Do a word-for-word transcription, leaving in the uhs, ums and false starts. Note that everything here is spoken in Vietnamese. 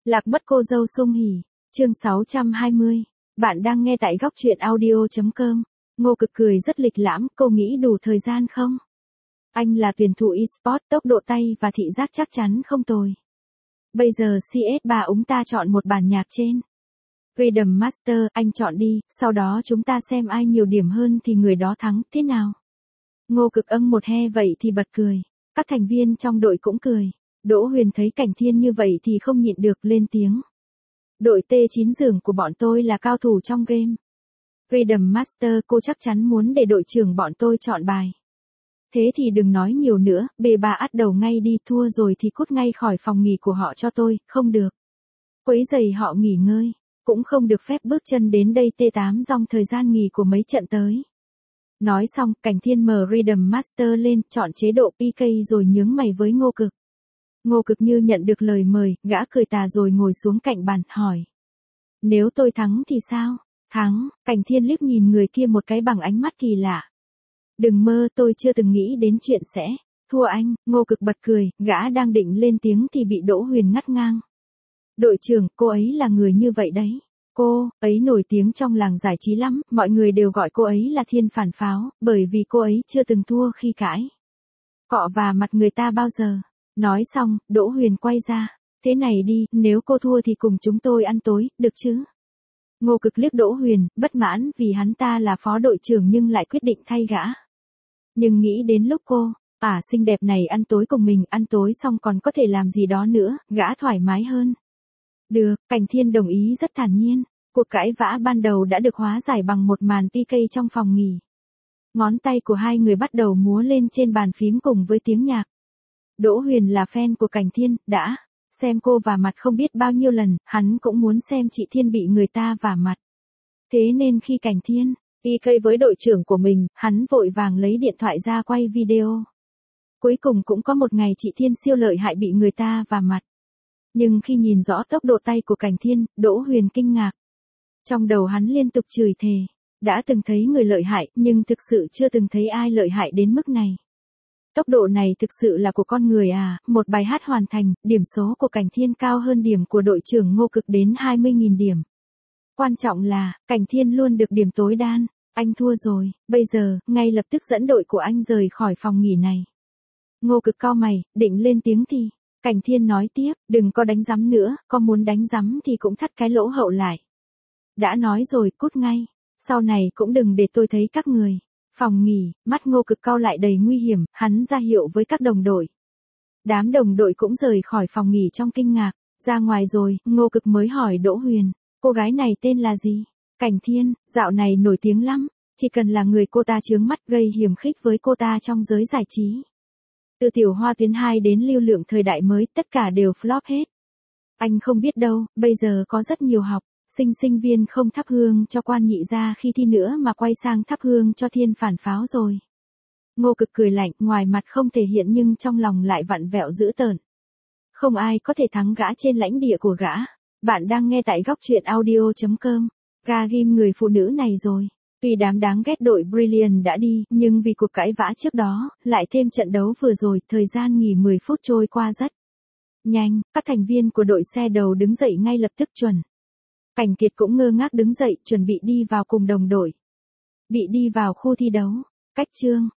Lạc mất cô dâu Sung Hỉ, chương sáu trăm hai mươi. Bạn đang nghe tại góc truyện audio.com. Ngô Cực cười rất lịch lãm, cô nghĩ đủ thời gian không? Anh là tuyển thủ eSports, tốc độ tay và thị giác chắc chắn không tồi. Bây giờ xê ét ba úng ta chọn một bản nhạc trên Rhythm Master, anh chọn đi, sau đó chúng ta xem ai nhiều điểm hơn thì người đó thắng, thế nào? Ngô Cực âng một he vậy thì bật cười. Các thành viên trong đội cũng cười. Đỗ Huyền thấy Cảnh Thiên như vậy thì không nhịn được lên tiếng. Đội T chín giường của bọn tôi là cao thủ trong game Rhythm Master, cô chắc chắn muốn để đội trưởng bọn tôi chọn bài. Thế thì đừng nói nhiều nữa, bê ba ắt đầu ngay đi, thua rồi thì cút ngay khỏi phòng nghỉ của họ cho tôi, không được. Quấy giày họ nghỉ ngơi, cũng không được phép bước chân đến đây T tám dòng thời gian nghỉ của mấy trận tới. Nói xong, Cảnh Thiên mở Rhythm Master lên, chọn chế độ pê ca rồi nhướng mày với Ngô Cực. Ngô Cực như nhận được lời mời, gã cười tà rồi ngồi xuống cạnh bàn, hỏi. Nếu tôi thắng thì sao? Thắng, Cảnh Thiên liếc nhìn người kia một cái bằng ánh mắt kỳ lạ. Đừng mơ, tôi chưa từng nghĩ đến chuyện sẽ thua anh. Ngô Cực bật cười, gã đang định lên tiếng thì bị Đỗ Huyền ngắt ngang. Đội trưởng, cô ấy là người như vậy đấy. Cô ấy nổi tiếng trong làng giải trí lắm, mọi người đều gọi cô ấy là thiên phản pháo, bởi vì cô ấy chưa từng thua khi cãi cọ và mặt người ta bao giờ. Nói xong, Đỗ Huyền quay ra. Thế này đi, nếu cô thua thì cùng chúng tôi ăn tối, được chứ? Ngô Cực liếc Đỗ Huyền, bất mãn vì hắn ta là phó đội trưởng nhưng lại quyết định thay gã. Nhưng nghĩ đến lúc cô, à xinh đẹp này ăn tối cùng mình, ăn tối xong còn có thể làm gì đó nữa, gã thoải mái hơn. Được, Cảnh Thiên đồng ý rất thản nhiên. Cuộc cãi vã ban đầu đã được hóa giải bằng một màn pê ca trong phòng nghỉ. Ngón tay của hai người bắt đầu múa lên trên bàn phím cùng với tiếng nhạc. Đỗ Huyền là fan của Cảnh Thiên, đã xem cô vả mặt không biết bao nhiêu lần, hắn cũng muốn xem chị Thiên bị người ta vả mặt. Thế nên khi Cảnh Thiên pê ca với đội trưởng của mình, hắn vội vàng lấy điện thoại ra quay video. Cuối cùng cũng có một ngày chị Thiên siêu lợi hại bị người ta vả mặt. Nhưng khi nhìn rõ tốc độ tay của Cảnh Thiên, Đỗ Huyền kinh ngạc. Trong đầu hắn liên tục chửi thề. Đã từng thấy người lợi hại, nhưng thực sự chưa từng thấy ai lợi hại đến mức này. Tốc độ này thực sự là của con người à, một bài hát hoàn thành, điểm số của Cảnh Thiên cao hơn điểm của đội trưởng Ngô Cực đến hai mươi nghìn điểm. Quan trọng là, Cảnh Thiên luôn được điểm tối đan. Anh thua rồi, bây giờ, ngay lập tức dẫn đội của anh rời khỏi phòng nghỉ này. Ngô Cực cau mày, định lên tiếng thì Cảnh Thiên nói tiếp, đừng có đánh giấm nữa, có muốn đánh giấm thì cũng thắt cái lỗ hậu lại. Đã nói rồi, cút ngay, sau này cũng đừng để tôi thấy các người. Phòng nghỉ, mắt Ngô Cực cau lại đầy nguy hiểm, hắn ra hiệu với các đồng đội. Đám đồng đội cũng rời khỏi phòng nghỉ trong kinh ngạc, ra ngoài rồi, Ngô Cực mới hỏi Đỗ Huyền, cô gái này tên là gì? Cảnh Thiên, dạo này nổi tiếng lắm, chỉ cần là người cô ta chướng mắt gây hiểm khích với cô ta trong giới giải trí. Từ Tiểu Hoa Tuyến hai đến Lưu Lượng thời đại mới, tất cả đều flop hết. Anh không biết đâu, bây giờ có rất nhiều học sinh sinh viên không thắp hương cho quan nhị gia khi thi nữa mà quay sang thắp hương cho thiên phản pháo rồi. Ngô Cực cười lạnh, ngoài mặt không thể hiện nhưng trong lòng lại vặn vẹo dữ tợn. Không ai có thể thắng gã trên lãnh địa của gã. Bạn đang nghe tại góc truyện audio.com. Ga ghim người phụ nữ này rồi. Tuy đám đáng ghét đội Brilliant đã đi, nhưng vì cuộc cãi vã trước đó, lại thêm trận đấu vừa rồi, thời gian nghỉ mười phút trôi qua rất nhanh. Các thành viên của đội xe đầu đứng dậy ngay lập tức chuẩn. Cảnh Kiệt cũng ngơ ngác đứng dậy, chuẩn bị đi vào cùng đồng đội. Bị đi vào khu thi đấu. Cách chương